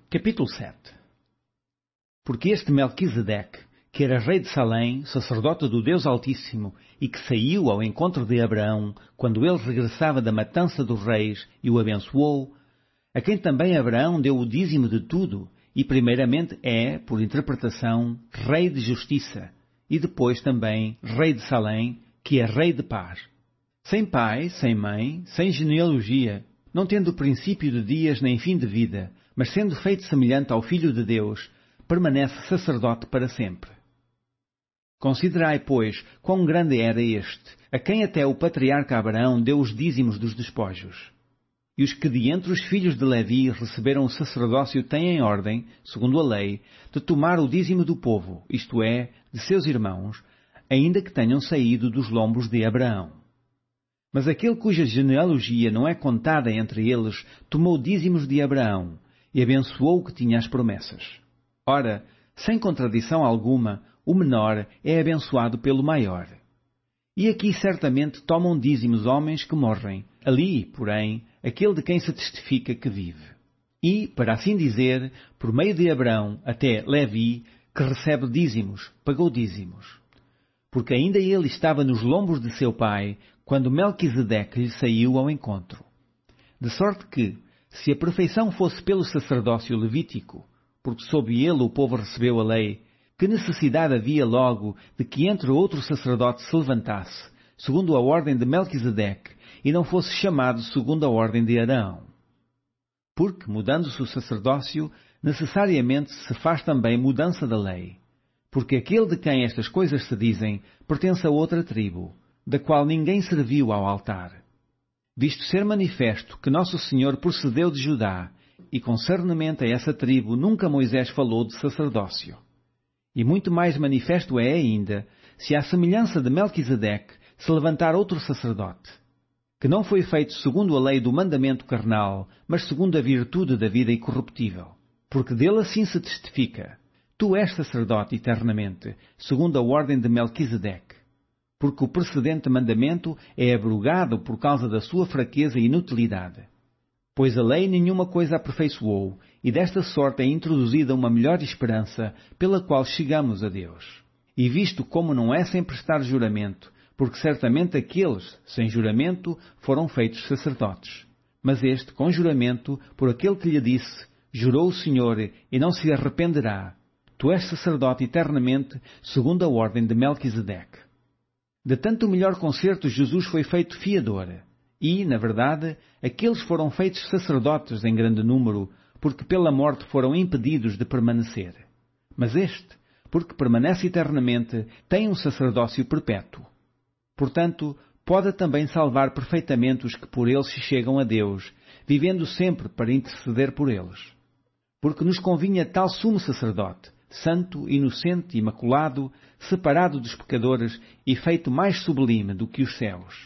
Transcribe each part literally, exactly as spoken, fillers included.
Capítulo sete. Porque este Melquisedeque, que era rei de Salém, sacerdote do Deus Altíssimo, e que saiu ao encontro de Abraão, quando ele regressava da matança dos reis, e o abençoou, a quem também Abraão deu o dízimo de tudo, e primeiramente é, por interpretação, rei de justiça, e depois também rei de Salém, que é rei de paz. Sem pai, sem mãe, sem genealogia, não tendo princípio de dias nem fim de vida, mas sendo feito semelhante ao Filho de Deus, permanece sacerdote para sempre. Considerai, pois, quão grande era este, a quem até o patriarca Abraão deu os dízimos dos despojos. E os que de entre os filhos de Levi receberam o sacerdócio têm em ordem, segundo a lei, de tomar o dízimo do povo, isto é, de seus irmãos, ainda que tenham saído dos lombos de Abraão. Mas aquele cuja genealogia não é contada entre eles, tomou dízimos de Abraão, e abençoou o que tinha as promessas. Ora, sem contradição alguma, o menor é abençoado pelo maior. E aqui certamente tomam dízimos homens que morrem, ali, porém, aquele de quem se testifica que vive. E, para assim dizer, por meio de Abraão até Levi, que recebe dízimos, pagou dízimos. Porque ainda ele estava nos lombos de seu pai, quando Melquisedeque lhe saiu ao encontro. De sorte que, se a perfeição fosse pelo sacerdócio levítico, porque sob ele o povo recebeu a lei, que necessidade havia logo de que entre outro sacerdote se levantasse, segundo a ordem de Melquisedeque, e não fosse chamado segundo a ordem de Arão? Porque, mudando-se o sacerdócio, necessariamente se faz também mudança da lei. Porque aquele de quem estas coisas se dizem pertence a outra tribo, da qual ninguém serviu ao altar. Visto ser manifesto que Nosso Senhor procedeu de Judá, e concernamente a essa tribo nunca Moisés falou de sacerdócio. E muito mais manifesto é ainda, se à semelhança de Melquisedeque se levantar outro sacerdote, que não foi feito segundo a lei do mandamento carnal, mas segundo a virtude da vida incorruptível. Porque dele assim se testifica: tu és sacerdote eternamente, segundo a ordem de Melquisedeque. Porque o precedente mandamento é abrogado por causa da sua fraqueza e inutilidade. Pois a lei nenhuma coisa aperfeiçoou, e desta sorte é introduzida uma melhor esperança, pela qual chegamos a Deus. E visto como não é sem prestar juramento, porque certamente aqueles, sem juramento, foram feitos sacerdotes. Mas este, com juramento, por aquele que lhe disse: jurou o Senhor, e não se arrependerá. Tu és sacerdote eternamente, segundo a ordem de Melquisedeque. De tanto melhor concerto Jesus foi feito fiador. E, na verdade, aqueles foram feitos sacerdotes em grande número, porque pela morte foram impedidos de permanecer. Mas este, porque permanece eternamente, tem um sacerdócio perpétuo. Portanto, pode também salvar perfeitamente os que por eles se chegam a Deus, vivendo sempre para interceder por eles. Porque nos convinha tal sumo sacerdote, santo, inocente, imaculado, separado dos pecadores e feito mais sublime do que os céus.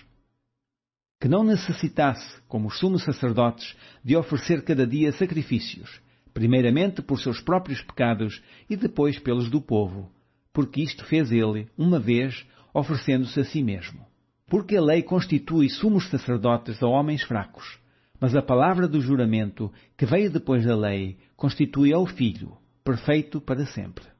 Que não necessitasse, como os sumos sacerdotes, de oferecer cada dia sacrifícios, primeiramente por seus próprios pecados e depois pelos do povo, porque isto fez ele, uma vez, oferecendo-se a si mesmo. Porque a lei constitui sumos sacerdotes a homens fracos, mas a palavra do juramento, que veio depois da lei, constitui ao Filho, perfeito para sempre.